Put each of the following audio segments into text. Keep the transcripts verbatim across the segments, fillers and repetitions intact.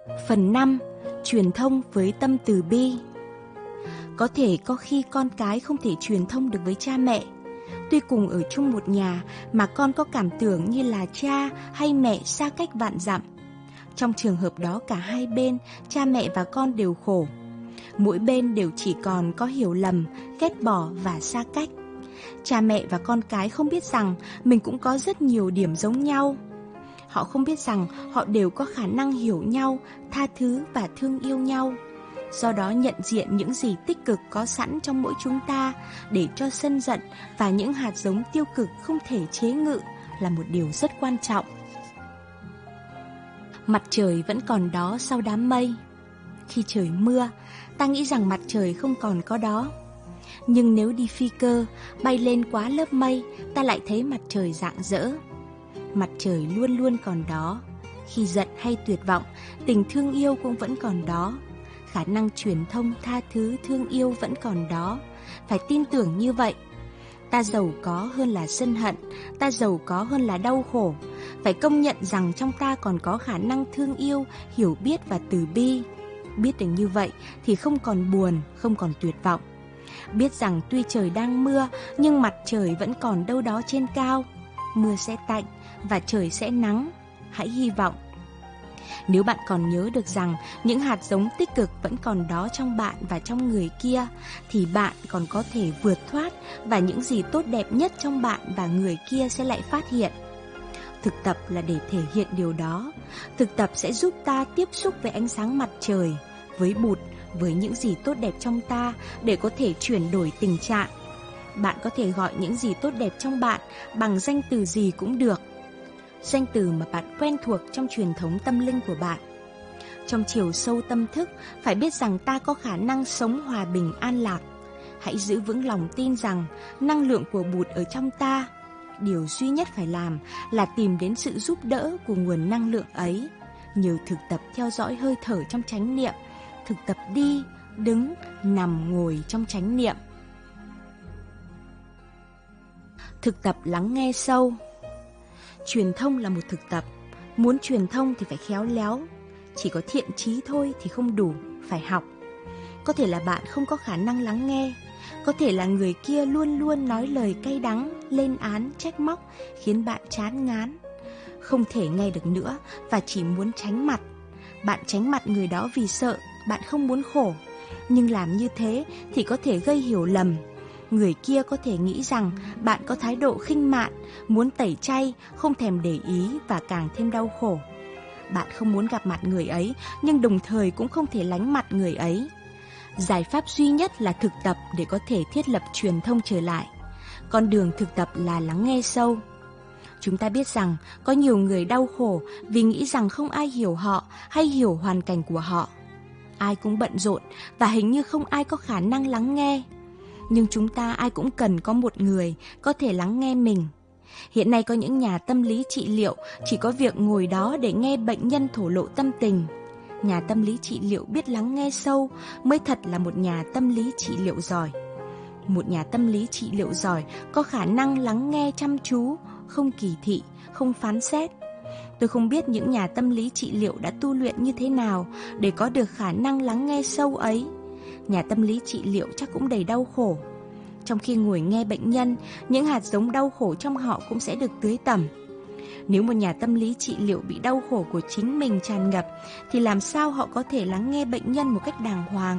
Phần năm. Truyền thông với tâm từ bi. Có thể có khi con cái không thể truyền thông được với cha mẹ. Tuy cùng ở chung một nhà mà con có cảm tưởng như là cha hay mẹ xa cách vạn dặm. Trong trường hợp đó cả hai bên, cha mẹ và con đều khổ. Mỗi bên đều chỉ còn có hiểu lầm, ghét bỏ và xa cách. Cha mẹ và con cái không biết rằng mình cũng có rất nhiều điểm giống nhau. Họ không biết rằng họ đều có khả năng hiểu nhau, tha thứ và thương yêu nhau. Do đó nhận diện những gì tích cực có sẵn trong mỗi chúng ta để cho sân giận và những hạt giống tiêu cực không thể chế ngự là một điều rất quan trọng. Mặt trời vẫn còn đó sau đám mây. Khi trời mưa, ta nghĩ rằng mặt trời không còn có đó. Nhưng nếu đi phi cơ, bay lên quá lớp mây, ta lại thấy mặt trời rạng rỡ. Mặt trời luôn luôn còn đó. Khi giận hay tuyệt vọng, tình thương yêu cũng vẫn còn đó. Khả năng truyền thông, tha thứ, thương yêu vẫn còn đó. Phải tin tưởng như vậy. Ta giàu có hơn là sân hận, ta giàu có hơn là đau khổ. Phải công nhận rằng trong ta còn có khả năng thương yêu, hiểu biết và từ bi. Biết được như vậy thì không còn buồn, không còn tuyệt vọng. Biết rằng tuy trời đang mưa, nhưng mặt trời vẫn còn đâu đó trên cao. Mưa sẽ tạnh và trời sẽ nắng. Hãy hy vọng. Nếu bạn còn nhớ được rằng những hạt giống tích cực vẫn còn đó trong bạn và trong người kia, thì bạn còn có thể vượt thoát và những gì tốt đẹp nhất trong bạn và người kia sẽ lại phát hiện. Thực tập là để thể hiện điều đó. Thực tập sẽ giúp ta tiếp xúc với ánh sáng mặt trời, với bụt, với những gì tốt đẹp trong ta để có thể chuyển đổi tình trạng. Bạn có thể gọi những gì tốt đẹp trong bạn bằng danh từ gì cũng được. Danh từ mà bạn quen thuộc trong truyền thống tâm linh của bạn. Trong chiều sâu tâm thức, phải biết rằng ta có khả năng sống hòa bình an lạc. Hãy giữ vững lòng tin rằng năng lượng của bụt ở trong ta. Điều duy nhất phải làm là tìm đến sự giúp đỡ của nguồn năng lượng ấy. Nhờ thực tập theo dõi hơi thở trong chánh niệm, thực tập đi, đứng, nằm, ngồi trong chánh niệm. Thực tập lắng nghe sâu. Truyền thông là một thực tập. Muốn truyền thông thì phải khéo léo. Chỉ có thiện chí thôi thì không đủ, phải học. Có thể là bạn không có khả năng lắng nghe. Có thể là người kia luôn luôn nói lời cay đắng, lên án, trách móc, khiến bạn chán ngán. Không thể nghe được nữa và chỉ muốn tránh mặt. Bạn tránh mặt người đó vì sợ, bạn không muốn khổ. Nhưng làm như thế thì có thể gây hiểu lầm. Người kia có thể nghĩ rằng bạn có thái độ khinh mạn, muốn tẩy chay, không thèm để ý và càng thêm đau khổ. Bạn không muốn gặp mặt người ấy, nhưng đồng thời cũng không thể lánh mặt người ấy. Giải pháp duy nhất là thực tập để có thể thiết lập truyền thông trở lại. Con đường thực tập là lắng nghe sâu. Chúng ta biết rằng có nhiều người đau khổ vì nghĩ rằng không ai hiểu họ hay hiểu hoàn cảnh của họ. Ai cũng bận rộn và hình như không ai có khả năng lắng nghe. Nhưng chúng ta ai cũng cần có một người có thể lắng nghe mình. Hiện nay có những nhà tâm lý trị liệu chỉ có việc ngồi đó để nghe bệnh nhân thổ lộ tâm tình. Nhà tâm lý trị liệu biết lắng nghe sâu mới thật là một nhà tâm lý trị liệu giỏi. Một nhà tâm lý trị liệu giỏi có khả năng lắng nghe chăm chú, không kỳ thị, không phán xét. Tôi không biết những nhà tâm lý trị liệu đã tu luyện như thế nào để có được khả năng lắng nghe sâu ấy. Nhà tâm lý trị liệu chắc cũng đầy đau khổ. Trong khi ngồi nghe bệnh nhân, những hạt giống đau khổ trong họ cũng sẽ được tưới tẩm. Nếu một nhà tâm lý trị liệu bị đau khổ của chính mình tràn ngập, thì làm sao họ có thể lắng nghe bệnh nhân một cách đàng hoàng?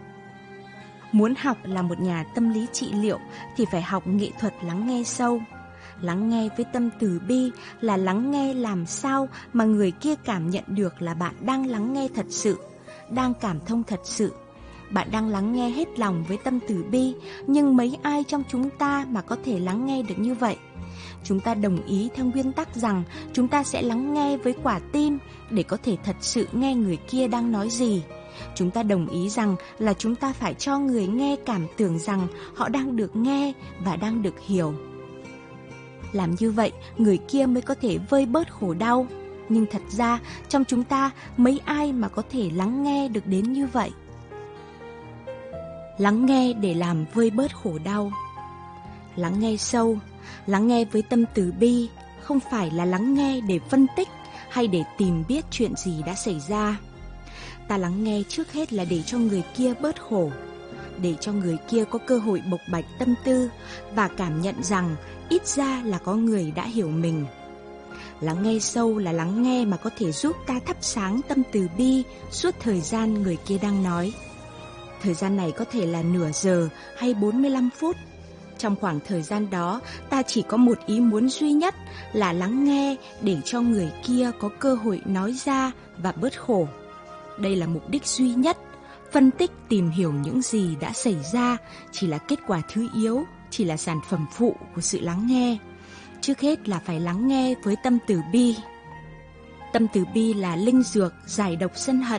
Muốn học là một nhà tâm lý trị liệu thì phải học nghệ thuật lắng nghe sâu. Lắng nghe với tâm từ bi là lắng nghe làm sao mà người kia cảm nhận được là bạn đang lắng nghe thật sự, đang cảm thông thật sự. Bạn đang lắng nghe hết lòng với tâm từ bi, nhưng mấy ai trong chúng ta mà có thể lắng nghe được như vậy? Chúng ta đồng ý theo nguyên tắc rằng chúng ta sẽ lắng nghe với quả tim để có thể thật sự nghe người kia đang nói gì. Chúng ta đồng ý rằng là chúng ta phải cho người nghe cảm tưởng rằng họ đang được nghe và đang được hiểu. Làm như vậy, người kia mới có thể vơi bớt khổ đau. Nhưng thật ra, trong chúng ta, mấy ai mà có thể lắng nghe được đến như vậy? Lắng nghe để làm vơi bớt khổ đau. Lắng nghe sâu, lắng nghe với tâm từ bi, không phải là lắng nghe để phân tích hay để tìm biết chuyện gì đã xảy ra. Ta lắng nghe trước hết là để cho người kia bớt khổ, để cho người kia có cơ hội bộc bạch tâm tư và cảm nhận rằng ít ra là có người đã hiểu mình. Lắng nghe sâu là lắng nghe mà có thể giúp ta thắp sáng tâm từ bi suốt thời gian người kia đang nói. Thời gian này có thể là nửa giờ hay bốn mươi lăm phút. Trong khoảng thời gian đó, ta chỉ có một ý muốn duy nhất là lắng nghe để cho người kia có cơ hội nói ra và bớt khổ. Đây là mục đích duy nhất. Phân tích tìm hiểu những gì đã xảy ra chỉ là kết quả thứ yếu, chỉ là sản phẩm phụ của sự lắng nghe. Trước hết là phải lắng nghe với tâm từ bi. Tâm từ bi là linh dược giải độc sân hận.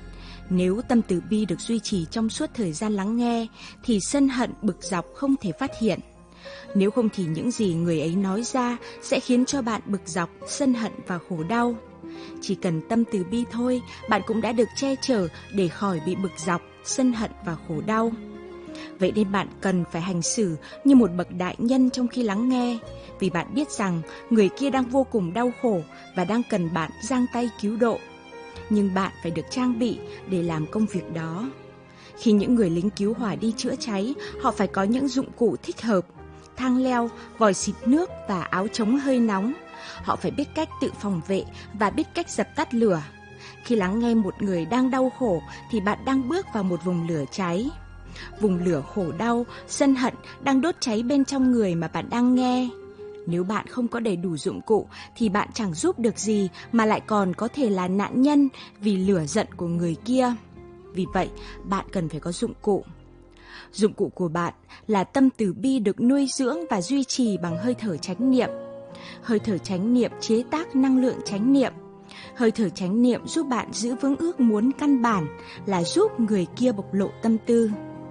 Nếu tâm từ bi được duy trì trong suốt thời gian lắng nghe thì sân hận bực dọc không thể phát hiện. Nếu không thì những gì người ấy nói ra sẽ khiến cho bạn bực dọc, sân hận và khổ đau. Chỉ cần tâm từ bi thôi, bạn cũng đã được che chở để khỏi bị bực dọc, sân hận và khổ đau. Vậy nên bạn cần phải hành xử như một bậc đại nhân trong khi lắng nghe, vì bạn biết rằng người kia đang vô cùng đau khổ và đang cần bạn giang tay cứu độ. Nhưng bạn phải được trang bị để làm công việc đó. Khi những người lính cứu hỏa đi chữa cháy, họ phải có những dụng cụ thích hợp, thang leo, vòi xịt nước và áo chống hơi nóng. Họ phải biết cách tự phòng vệ và biết cách dập tắt lửa. Khi lắng nghe một người đang đau khổ thì bạn đang bước vào một vùng lửa cháy. Vùng lửa khổ đau, sân hận đang đốt cháy bên trong người mà bạn đang nghe. Nếu bạn không có đầy đủ dụng cụ thì bạn chẳng giúp được gì mà lại còn có thể là nạn nhân vì lửa giận của người kia. Vì vậy, bạn cần phải có dụng cụ. Dụng cụ của bạn là tâm từ bi được nuôi dưỡng và duy trì bằng hơi thở chánh niệm. Hơi thở chánh niệm chế tác năng lượng chánh niệm. Hơi thở chánh niệm giúp bạn giữ vững ước muốn căn bản là giúp người kia bộc lộ tâm tư.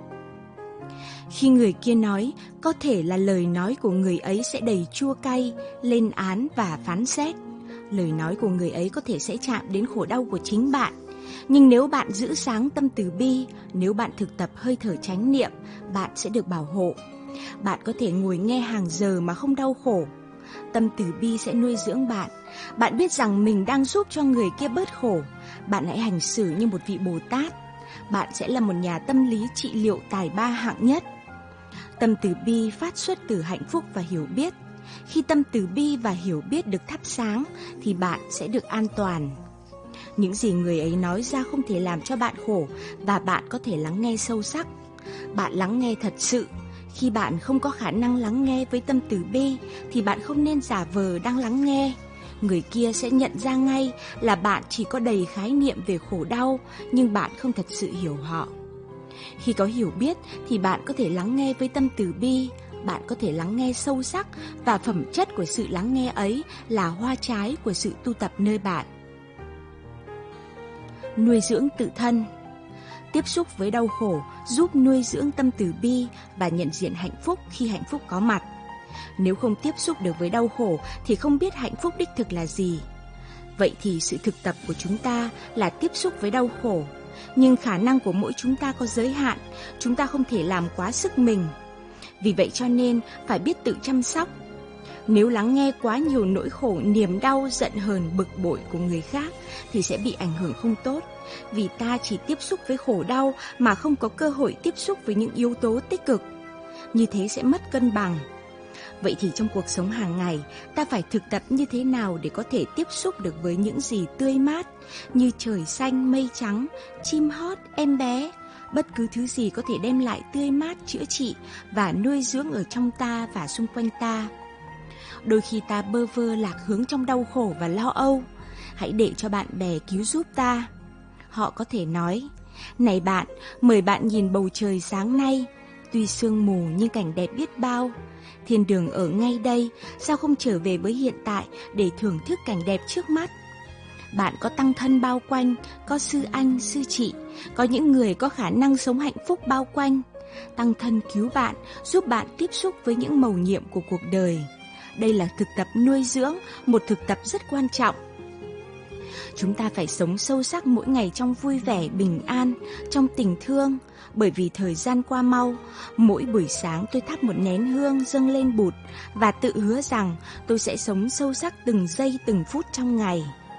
Khi người kia nói, có thể là lời nói của người ấy sẽ đầy chua cay, lên án và phán xét. Lời nói của người ấy có thể sẽ chạm đến khổ đau của chính bạn. Nhưng nếu bạn giữ sáng tâm từ bi, nếu bạn thực tập hơi thở chánh niệm, bạn sẽ được bảo hộ. Bạn có thể ngồi nghe hàng giờ mà không đau khổ. Tâm từ bi sẽ nuôi dưỡng bạn. Bạn biết rằng mình đang giúp cho người kia bớt khổ. Bạn hãy hành xử như một vị Bồ Tát. Bạn sẽ là một nhà tâm lý trị liệu tài ba hạng nhất. Tâm từ bi phát xuất từ hạnh phúc và hiểu biết. Khi tâm từ bi và hiểu biết được thắp sáng thì bạn sẽ được an toàn. Những gì người ấy nói ra không thể làm cho bạn khổ và bạn có thể lắng nghe sâu sắc. Bạn lắng nghe thật sự. Khi bạn không có khả năng lắng nghe với tâm từ bi thì bạn không nên giả vờ đang lắng nghe. Người kia sẽ nhận ra ngay là bạn chỉ có đầy khái niệm về khổ đau nhưng bạn không thật sự hiểu họ. Khi có hiểu biết thì bạn có thể lắng nghe với tâm từ bi. Bạn có thể lắng nghe sâu sắc và phẩm chất của sự lắng nghe ấy là hoa trái của sự tu tập nơi bạn. Nuôi dưỡng tự thân. Tiếp xúc với đau khổ giúp nuôi dưỡng tâm từ bi và nhận diện hạnh phúc khi hạnh phúc có mặt. Nếu không tiếp xúc được với đau khổ thì không biết hạnh phúc đích thực là gì. Vậy thì sự thực tập của chúng ta là tiếp xúc với đau khổ. Nhưng khả năng của mỗi chúng ta có giới hạn, chúng ta không thể làm quá sức mình. Vì vậy cho nên phải biết tự chăm sóc. Nếu lắng nghe quá nhiều nỗi khổ, niềm đau, giận hờn, bực bội của người khác thì sẽ bị ảnh hưởng không tốt. Vì ta chỉ tiếp xúc với khổ đau mà không có cơ hội tiếp xúc với những yếu tố tích cực. Như thế sẽ mất cân bằng. Vậy thì trong cuộc sống hàng ngày, ta phải thực tập như thế nào để có thể tiếp xúc được với những gì tươi mát, như trời xanh, mây trắng, chim hót, em bé, bất cứ thứ gì có thể đem lại tươi mát, chữa trị và nuôi dưỡng ở trong ta và xung quanh ta. Đôi khi ta bơ vơ lạc hướng trong đau khổ và lo âu. Hãy để cho bạn bè cứu giúp ta. Họ có thể nói, này bạn, mời bạn nhìn bầu trời sáng nay. Tuy sương mù nhưng cảnh đẹp biết bao. Thiên đường ở ngay đây, sao không trở về với hiện tại để thưởng thức cảnh đẹp trước mắt? Bạn có tăng thân bao quanh, có sư anh, sư chị, có những người có khả năng sống hạnh phúc bao quanh. Tăng thân cứu bạn, giúp bạn tiếp xúc với những mầu nhiệm của cuộc đời. Đây là thực tập nuôi dưỡng, một thực tập rất quan trọng. Chúng ta phải sống sâu sắc mỗi ngày trong vui vẻ, bình an, trong tình thương. Bởi vì thời gian qua mau, mỗi buổi sáng tôi thắp một nén hương dâng lên Bụt và tự hứa rằng tôi sẽ sống sâu sắc từng giây từng phút trong ngày.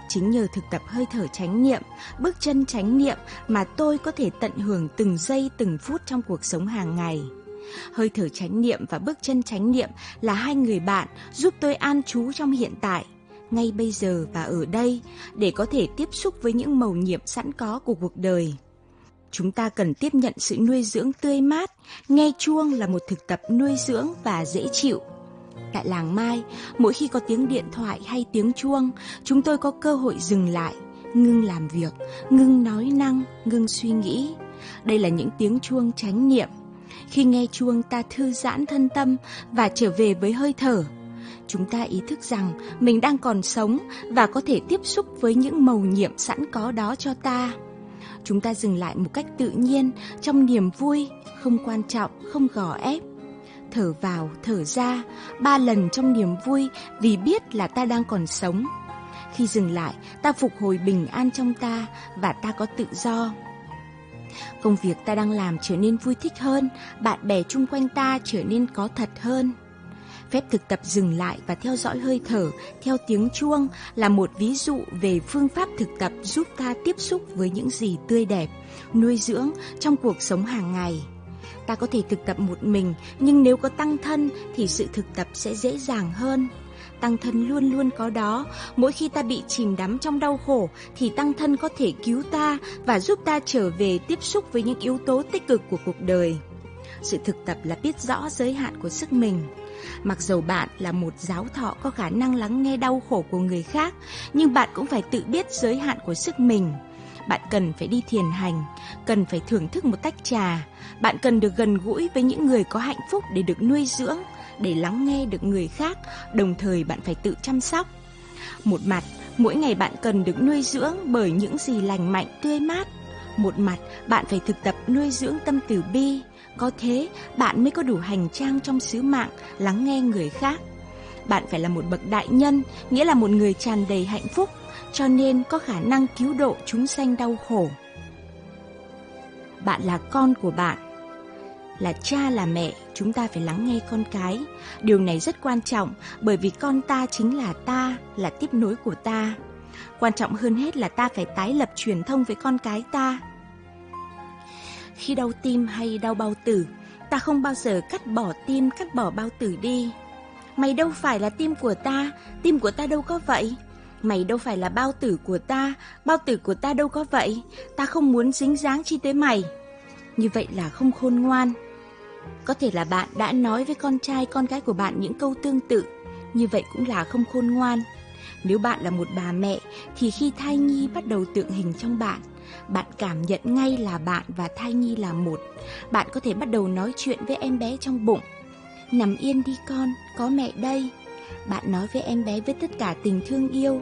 Chính nhờ thực tập hơi thở chánh niệm, bước chân chánh niệm mà tôi có thể tận hưởng từng giây từng phút trong cuộc sống hàng ngày. Hơi thở chánh niệm và bước chân chánh niệm là hai người bạn giúp tôi an trú trong hiện tại, ngay bây giờ và ở đây, để có thể tiếp xúc với những mầu nhiệm sẵn có của cuộc đời. Chúng ta cần tiếp nhận sự nuôi dưỡng tươi mát, nghe chuông là một thực tập nuôi dưỡng và dễ chịu. Tại làng Mai, mỗi khi có tiếng điện thoại hay tiếng chuông, chúng tôi có cơ hội dừng lại, ngưng làm việc, ngưng nói năng, ngưng suy nghĩ. Đây là những tiếng chuông chánh niệm. Khi nghe chuông, ta thư giãn thân tâm và trở về với hơi thở. Chúng ta ý thức rằng mình đang còn sống và có thể tiếp xúc với những mầu nhiệm sẵn có đó cho ta. Chúng ta dừng lại một cách tự nhiên, trong niềm vui, không quan trọng, không gò ép. Thở vào, thở ra, ba lần trong niềm vui vì biết là ta đang còn sống. Khi dừng lại, ta phục hồi bình an trong ta và ta có tự do. Công việc ta đang làm trở nên vui thích hơn, bạn bè chung quanh ta trở nên có thật hơn. Phép thực tập dừng lại và theo dõi hơi thở theo tiếng chuông là một ví dụ về phương pháp thực tập giúp ta tiếp xúc với những gì tươi đẹp, nuôi dưỡng trong cuộc sống hàng ngày. Ta có thể thực tập một mình, nhưng nếu có tăng thân thì sự thực tập sẽ dễ dàng hơn. Tăng thân luôn luôn có đó. Mỗi khi ta bị chìm đắm trong đau khổ thì tăng thân có thể cứu ta và giúp ta trở về tiếp xúc với những yếu tố tích cực của cuộc đời. Sự thực tập là biết rõ giới hạn của sức mình. Mặc dầu bạn là một giáo thọ có khả năng lắng nghe đau khổ của người khác, nhưng bạn cũng phải tự biết giới hạn của sức mình. Bạn cần phải đi thiền hành, cần phải thưởng thức một tách trà. Bạn cần được gần gũi với những người có hạnh phúc để được nuôi dưỡng, để lắng nghe được người khác, đồng thời bạn phải tự chăm sóc. Một mặt, mỗi ngày bạn cần được nuôi dưỡng bởi những gì lành mạnh, tươi mát. Một mặt, bạn phải thực tập nuôi dưỡng tâm từ bi. Có thế, bạn mới có đủ hành trang trong sứ mạng lắng nghe người khác. Bạn phải là một bậc đại nhân, nghĩa là một người tràn đầy hạnh phúc, cho nên có khả năng cứu độ chúng sanh đau khổ. Bạn là con của bạn. Là cha là mẹ, chúng ta phải lắng nghe con cái. Điều này rất quan trọng bởi vì con ta chính là ta, là tiếp nối của ta. Quan trọng hơn hết là ta phải tái lập truyền thông với con cái ta. Khi đau tim hay đau bao tử, ta không bao giờ cắt bỏ tim, cắt bỏ bao tử đi. Mày đâu phải là tim của ta, tim của ta đâu có vậy. Mày đâu phải là bao tử của ta, bao tử của ta đâu có vậy. Ta không muốn dính dáng chi tới mày. Như vậy là không khôn ngoan. Có thể là bạn đã nói với con trai, con gái của bạn những câu tương tự. Như vậy cũng là không khôn ngoan. Nếu bạn là một bà mẹ, thì khi thai nhi bắt đầu tượng hình trong bạn, bạn cảm nhận ngay là bạn và thai nhi là một. Bạn có thể bắt đầu nói chuyện với em bé trong bụng. Nằm yên đi con, có mẹ đây. Bạn nói với em bé với tất cả tình thương yêu.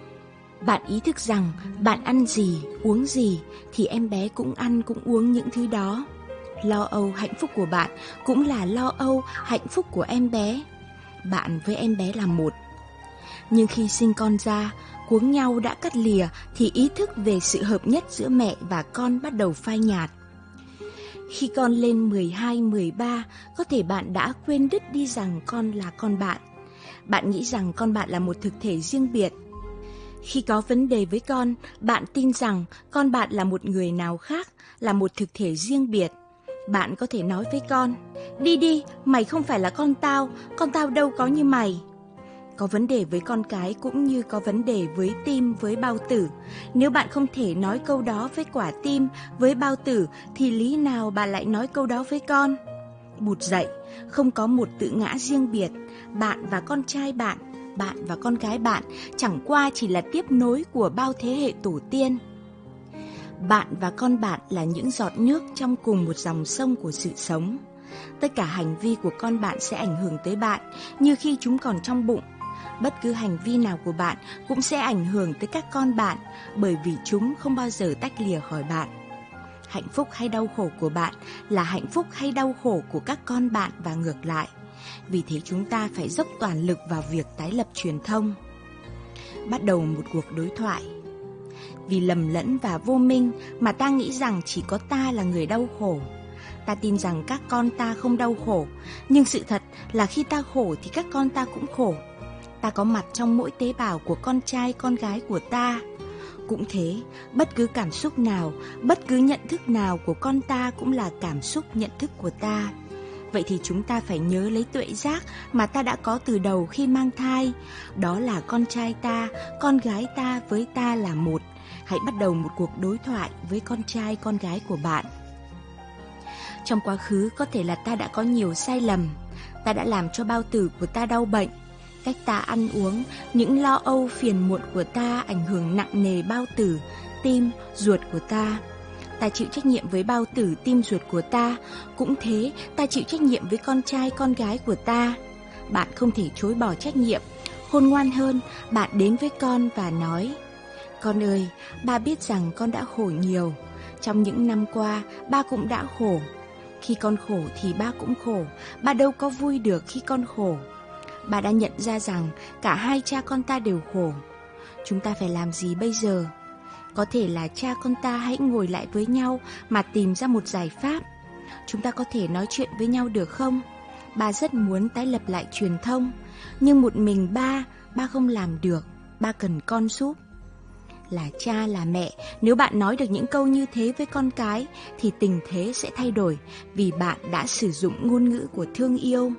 Bạn ý thức rằng bạn ăn gì, uống gì thì em bé cũng ăn cũng uống những thứ đó. Lo âu hạnh phúc của bạn cũng là lo âu hạnh phúc của em bé. Bạn với em bé là một. Nhưng khi sinh con ra, cuống nhau đã cắt lìa thì ý thức về sự hợp nhất giữa mẹ và con bắt đầu phai nhạt. Khi con lên mười hai, mười ba, có thể bạn đã quên đứt đi rằng con là con bạn. Bạn nghĩ rằng con bạn là một thực thể riêng biệt. Khi có vấn đề với con, bạn tin rằng con bạn là một người nào khác, là một thực thể riêng biệt. Bạn có thể nói với con, đi đi, mày không phải là con tao, con tao đâu có như mày. Có vấn đề với con cái cũng như có vấn đề với tim, với bao tử. Nếu bạn không thể nói câu đó với quả tim, với bao tử, thì lý nào bạn lại nói câu đó với con? Bụt dạy, không có một tự ngã riêng biệt. Bạn và con trai bạn, bạn và con gái bạn chẳng qua chỉ là tiếp nối của bao thế hệ tổ tiên. Bạn và con bạn là những giọt nước trong cùng một dòng sông của sự sống. Tất cả hành vi của con bạn sẽ ảnh hưởng tới bạn như khi chúng còn trong bụng. Bất cứ hành vi nào của bạn cũng sẽ ảnh hưởng tới các con bạn, bởi vì chúng không bao giờ tách lìa khỏi bạn. Hạnh phúc hay đau khổ của bạn là hạnh phúc hay đau khổ của các con bạn và ngược lại. Vì thế chúng ta phải dốc toàn lực vào việc tái lập truyền thông. Bắt đầu một cuộc đối thoại. Vì lầm lẫn và vô minh mà ta nghĩ rằng chỉ có ta là người đau khổ. Ta tin rằng các con ta không đau khổ, nhưng sự thật là khi ta khổ thì các con ta cũng khổ. ta có mặt trong mỗi tế bào của con trai, con gái của ta. Cũng thế, bất cứ cảm xúc nào, bất cứ nhận thức nào của con ta cũng là cảm xúc, nhận thức của ta. Vậy thì chúng ta phải nhớ lấy tuệ giác mà ta đã có từ đầu khi mang thai. Đó là con trai ta, con gái ta với ta là một. Hãy bắt đầu một cuộc đối thoại với con trai, con gái của bạn. Trong quá khứ có thể là ta đã có nhiều sai lầm. Ta đã làm cho bao tử của ta đau bệnh. Cách ta ăn uống, những lo âu phiền muộn của ta ảnh hưởng nặng nề bao tử, tim, ruột của ta. Ta chịu trách nhiệm với bao tử, tim, ruột của ta. Cũng thế, ta chịu trách nhiệm với con trai, con gái của ta. Bạn không thể chối bỏ trách nhiệm. Khôn ngoan hơn, bạn đến với con và nói: con ơi, ba biết rằng con đã khổ nhiều. Trong những năm qua, ba cũng đã khổ. Khi con khổ thì ba cũng khổ. Ba đâu có vui được khi con khổ. Ba đã nhận ra rằng cả hai cha con ta đều khổ. Chúng ta phải làm gì bây giờ? Có thể là cha con ta hãy ngồi lại với nhau mà tìm ra một giải pháp. Chúng ta có thể nói chuyện với nhau được không? Ba rất muốn tái lập lại truyền thông, nhưng một mình ba, ba không làm được. Ba cần con giúp. Là cha, là mẹ, nếu bạn nói được những câu như thế với con cái thì tình thế sẽ thay đổi, vì bạn đã sử dụng ngôn ngữ của thương yêu.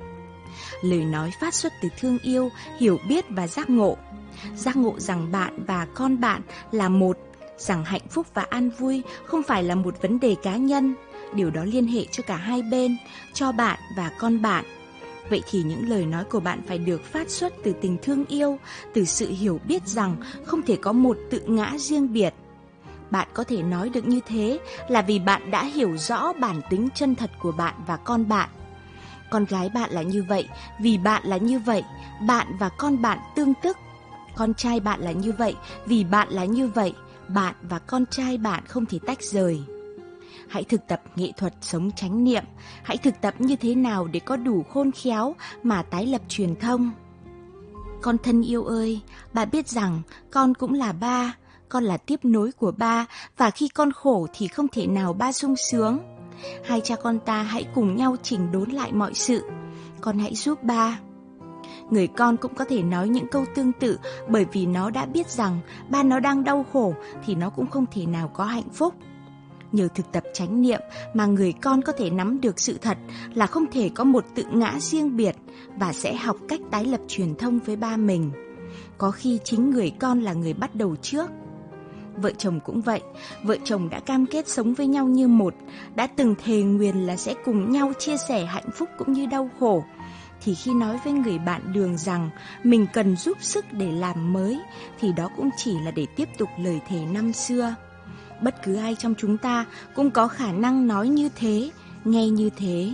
Lời nói phát xuất từ thương yêu, hiểu biết và giác ngộ. Giác ngộ rằng bạn và con bạn là một, rằng hạnh phúc và an vui không phải là một vấn đề cá nhân. Điều đó liên hệ cho cả hai bên, cho bạn và con bạn. Vậy thì những lời nói của bạn phải được phát xuất từ tình thương yêu, từ sự hiểu biết rằng không thể có một tự ngã riêng biệt. Bạn có thể nói được như thế là vì bạn đã hiểu rõ bản tính chân thật của bạn và con bạn. Con gái bạn là như vậy, vì bạn là như vậy, bạn và con bạn tương tức. Con trai bạn là như vậy, vì bạn là như vậy, bạn và con trai bạn không thể tách rời. Hãy thực tập nghệ thuật sống chánh niệm. Hãy thực tập như thế nào để có đủ khôn khéo mà tái lập truyền thông. Con thân yêu ơi, bà biết rằng con cũng là ba. Con là tiếp nối của ba, và khi con khổ thì không thể nào ba sung sướng. Hai cha con ta hãy cùng nhau chỉnh đốn lại mọi sự. Con hãy giúp ba. Người con cũng có thể nói những câu tương tự, bởi vì nó đã biết rằng ba nó đang đau khổ thì nó cũng không thể nào có hạnh phúc. Nhờ thực tập chánh niệm mà người con có thể nắm được sự thật là không thể có một tự ngã riêng biệt, và sẽ học cách tái lập truyền thông với ba mình. Có khi chính người con là người bắt đầu trước. Vợ chồng cũng vậy, vợ chồng đã cam kết sống với nhau như một, đã từng thề nguyền là sẽ cùng nhau chia sẻ hạnh phúc cũng như đau khổ. Thì khi nói với người bạn đường rằng mình cần giúp sức để làm mới, thì đó cũng chỉ là để tiếp tục lời thề năm xưa. Bất cứ ai trong chúng ta cũng có khả năng nói như thế, nghe như thế.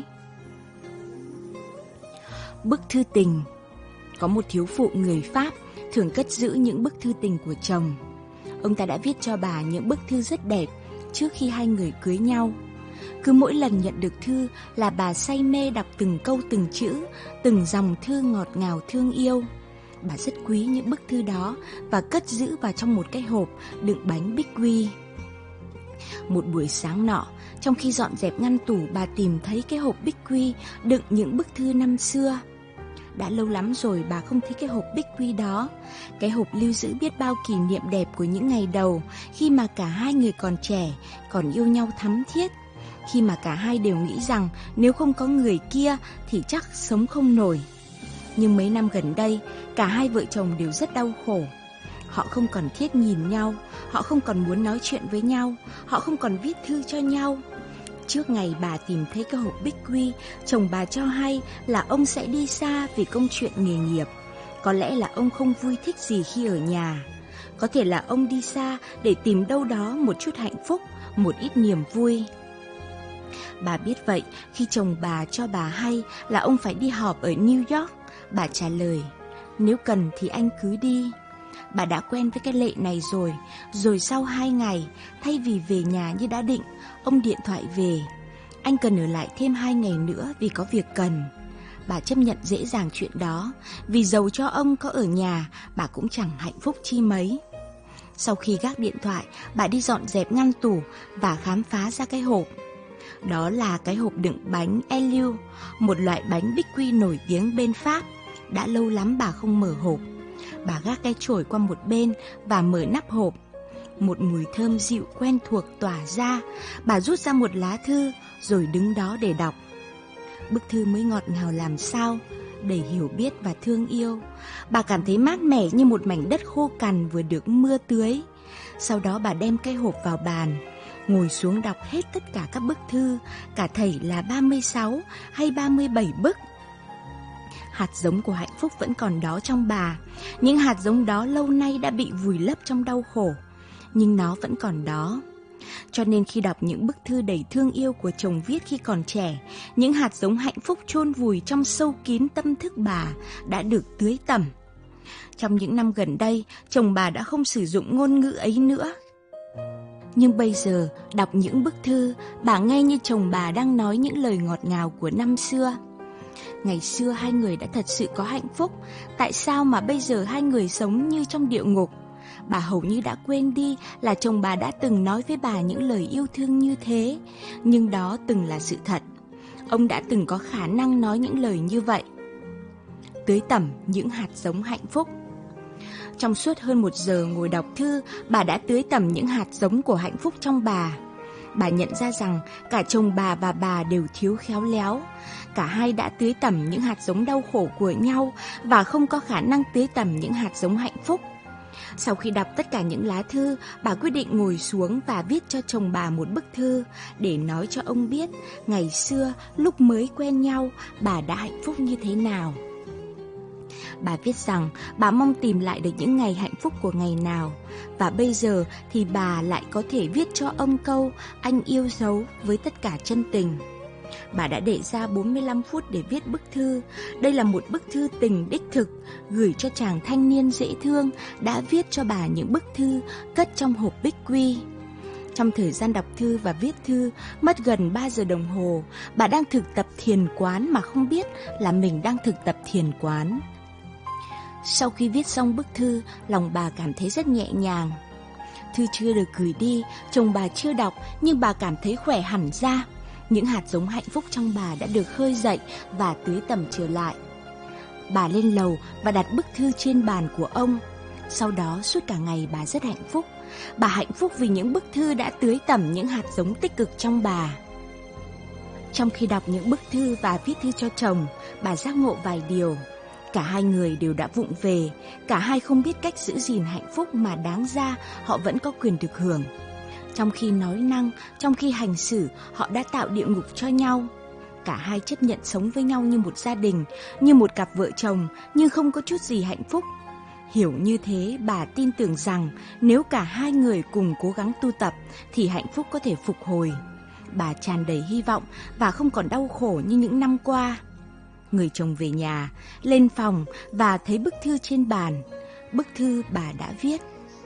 Bức thư tình. Có một thiếu phụ người Pháp thường cất giữ những bức thư tình của chồng. Ông ta đã viết cho bà những bức thư rất đẹp trước khi hai người cưới nhau. Cứ mỗi lần nhận được thư là bà say mê đọc từng câu từng chữ, từng dòng thư ngọt ngào thương yêu. Bà rất quý những bức thư đó và cất giữ vào trong một cái hộp đựng bánh bích quy. Một buổi sáng nọ, trong khi dọn dẹp ngăn tủ, bà tìm thấy cái hộp bích quy đựng những bức thư năm xưa. Đã lâu lắm rồi bà không thấy cái hộp bích quy đó. Cái hộp lưu giữ biết bao kỷ niệm đẹp của những ngày đầu, khi mà cả hai người còn trẻ, còn yêu nhau thắm thiết. Khi mà cả hai đều nghĩ rằng nếu không có người kia thì chắc sống không nổi. Nhưng mấy năm gần đây, cả hai vợ chồng đều rất đau khổ. Họ không còn thiết nhìn nhau, họ không còn muốn nói chuyện với nhau, họ không còn viết thư cho nhau. Trước ngày bà tìm thấy cái hộp bích quy, chồng bà cho hay là ông sẽ đi xa vì công chuyện nghề nghiệp. Có lẽ là ông không vui thích gì khi ở nhà. Có thể là ông đi xa để tìm đâu đó một chút hạnh phúc, một ít niềm vui. Bà biết vậy khi chồng bà cho bà hay là ông phải đi họp ở New York. Bà trả lời: nếu cần thì anh cứ đi. Bà đã quen với cái lệ này rồi. Rồi sau hai ngày, thay vì về nhà như đã định, ông điện thoại về: anh cần ở lại thêm hai ngày nữa vì có việc cần. Bà chấp nhận dễ dàng chuyện đó, vì dầu cho ông có ở nhà, bà cũng chẳng hạnh phúc chi mấy. Sau khi gác điện thoại, bà đi dọn dẹp ngăn tủ và khám phá ra cái hộp. Đó là cái hộp đựng bánh Eliu, một loại bánh bích quy nổi tiếng bên Pháp. đã lâu lắm bà không mở hộp. Bà gác cái chổi qua một bên và mở nắp hộp. Một mùi thơm dịu quen thuộc tỏa ra. Bà rút ra một lá thư rồi đứng đó để đọc. Bức thư mới ngọt ngào làm sao, đầy hiểu biết và thương yêu. Bà cảm thấy mát mẻ như một mảnh đất khô cằn vừa được mưa tưới. Sau đó bà đem cái hộp vào bàn, ngồi xuống đọc hết tất cả các bức thư, cả thảy là ba mươi sáu hay ba mươi bảy bức. Hạt giống của hạnh phúc vẫn còn đó trong bà. Những hạt giống đó lâu nay đã bị vùi lấp trong đau khổ, nhưng nó vẫn còn đó. Cho nên khi đọc những bức thư đầy thương yêu của chồng viết khi còn trẻ, những hạt giống hạnh phúc chôn vùi trong sâu kín tâm thức bà đã được tưới tẩm. Trong những năm gần đây, chồng bà đã không sử dụng ngôn ngữ ấy nữa. Nhưng bây giờ, đọc những bức thư, bà nghe như chồng bà đang nói những lời ngọt ngào của năm xưa. Ngày xưa hai người đã thật sự có hạnh phúc, tại sao mà bây giờ hai người sống như trong địa ngục? Bà hầu như đã quên đi là chồng bà đã từng nói với bà những lời yêu thương như thế, nhưng đó từng là sự thật. Ông đã từng có khả năng nói những lời như vậy. Tưới tẩm những hạt giống hạnh phúc. Trong suốt hơn một giờ ngồi đọc thư, bà đã tưới tẩm những hạt giống của hạnh phúc trong bà. Bà nhận ra rằng cả chồng bà và bà đều thiếu khéo léo. Cả hai đã tưới tẩm những hạt giống đau khổ của nhau và không có khả năng tưới tẩm những hạt giống hạnh phúc. Sau khi đọc tất cả những lá thư, bà quyết định ngồi xuống và viết cho chồng bà một bức thư để nói cho ông biết ngày xưa lúc mới quen nhau bà đã hạnh phúc như thế nào. Bà viết rằng bà mong tìm lại được những ngày hạnh phúc của ngày nào, và bây giờ thì bà lại có thể viết cho ông câu anh yêu dấu với tất cả chân tình. Bà đã để ra bốn mươi lăm phút để viết bức thư. Đây là một bức thư tình đích thực, gửi cho chàng thanh niên dễ thương đã viết cho bà những bức thư cất trong hộp bích quy. Trong thời gian đọc thư và viết thư, mất gần ba giờ đồng hồ, bà đang thực tập thiền quán mà không biết là mình đang thực tập thiền quán. Sau khi viết xong bức thư, lòng bà cảm thấy rất nhẹ nhàng. Thư chưa được gửi đi, chồng bà chưa đọc, nhưng bà cảm thấy khỏe hẳn ra. Những hạt giống hạnh phúc trong bà đã được khơi dậy và tưới tẩm trở lại. Bà lên lầu và đặt bức thư trên bàn của ông. Sau đó suốt cả ngày bà rất hạnh phúc. Bà hạnh phúc vì những bức thư đã tưới tẩm những hạt giống tích cực trong bà. Trong khi đọc những bức thư và viết thư cho chồng, bà giác ngộ vài điều. Cả hai người đều đã vụng về, cả hai không biết cách giữ gìn hạnh phúc mà đáng ra họ vẫn có quyền được hưởng. Trong khi nói năng, trong khi hành xử, họ đã tạo địa ngục cho nhau. Cả hai chấp nhận sống với nhau như một gia đình, như một cặp vợ chồng, nhưng không có chút gì hạnh phúc. Hiểu như thế, bà tin tưởng rằng nếu cả hai người cùng cố gắng tu tập thì hạnh phúc có thể phục hồi. Bà tràn đầy hy vọng và không còn đau khổ như những năm qua. Người chồng về nhà, lên phòng và thấy bức thư trên bàn. Bức thư bà đã viết: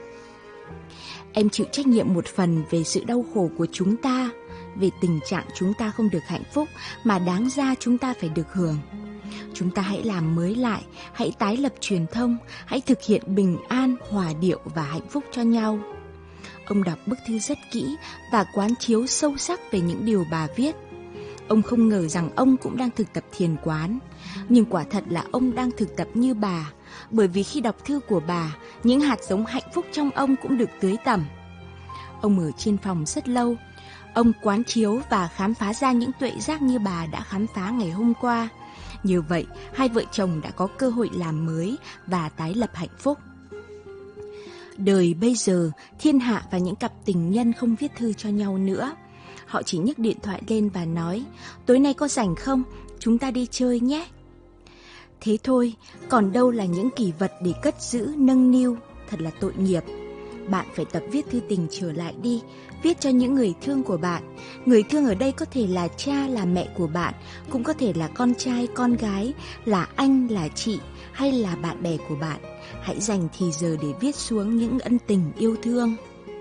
Em chịu trách nhiệm một phần về sự đau khổ của chúng ta, về tình trạng chúng ta không được hạnh phúc mà đáng ra chúng ta phải được hưởng. Chúng ta hãy làm mới lại, hãy tái lập truyền thông, hãy thực hiện bình an, hòa điệu và hạnh phúc cho nhau. Ông đọc bức thư rất kỹ và quán chiếu sâu sắc về những điều bà viết. Ông không ngờ rằng ông cũng đang thực tập thiền quán, nhưng quả thật là ông đang thực tập như bà, bởi vì khi đọc thư của bà, những hạt giống hạnh phúc trong ông cũng được tưới tẩm. Ông ở trên phòng rất lâu. Ông quán chiếu và khám phá ra những tuệ giác như bà đã khám phá ngày hôm qua. Như vậy, hai vợ chồng đã có cơ hội làm mới và tái lập hạnh phúc. Đời bây giờ, thiên hạ và những cặp tình nhân không viết thư cho nhau nữa. Họ chỉ nhấc điện thoại lên và nói: tối nay có rảnh không? Chúng ta đi chơi nhé. Thế thôi, còn đâu là những kỷ vật để cất giữ, nâng niu. Thật là tội nghiệp. Bạn phải tập viết thư tình trở lại đi. Viết cho những người thương của bạn. Người thương ở đây có thể là cha, là mẹ của bạn, cũng có thể là con trai, con gái, là anh, là chị, hay là bạn bè của bạn. Hãy dành thì giờ để viết xuống những ân tình yêu thương.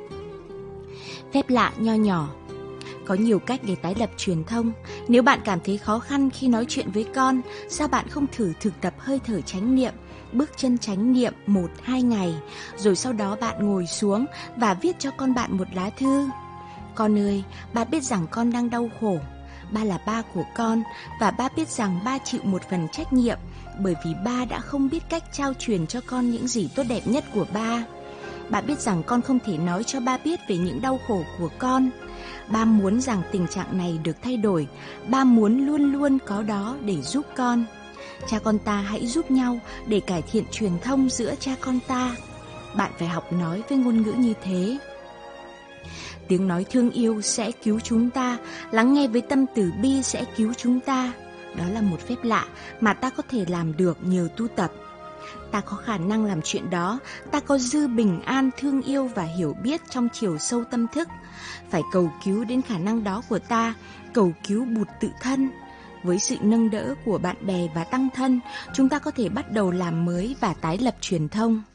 Phép lạ nho nhỏ. Có nhiều cách để tái lập truyền thông. Nếu bạn cảm thấy khó khăn khi nói chuyện với con, sao bạn không thử thực tập hơi thở chánh niệm, bước chân chánh niệm một hai ngày, rồi sau đó bạn ngồi xuống và viết cho con bạn một lá thư. Con ơi, ba biết rằng con đang đau khổ. Ba là ba của con và ba biết rằng ba chịu một phần trách nhiệm bởi vì ba đã không biết cách trao truyền cho con những gì tốt đẹp nhất của ba. Ba biết rằng con không thể nói cho ba biết về những đau khổ của con. Ba muốn rằng tình trạng này được thay đổi. Ba muốn luôn luôn có đó để giúp con. Cha con ta hãy giúp nhau để cải thiện truyền thông giữa cha con ta. Bạn phải học nói với ngôn ngữ như thế. Tiếng nói thương yêu sẽ cứu chúng ta, lắng nghe với tâm từ bi sẽ cứu chúng ta. Đó là một phép lạ mà ta có thể làm được nhờ tu tập. Ta có khả năng làm chuyện đó, ta có dư bình an, thương yêu và hiểu biết trong chiều sâu tâm thức. Phải cầu cứu đến khả năng đó của ta, cầu cứu bụt tự thân. Với sự nâng đỡ của bạn bè và tăng thân, chúng ta có thể bắt đầu làm mới và tái lập truyền thông.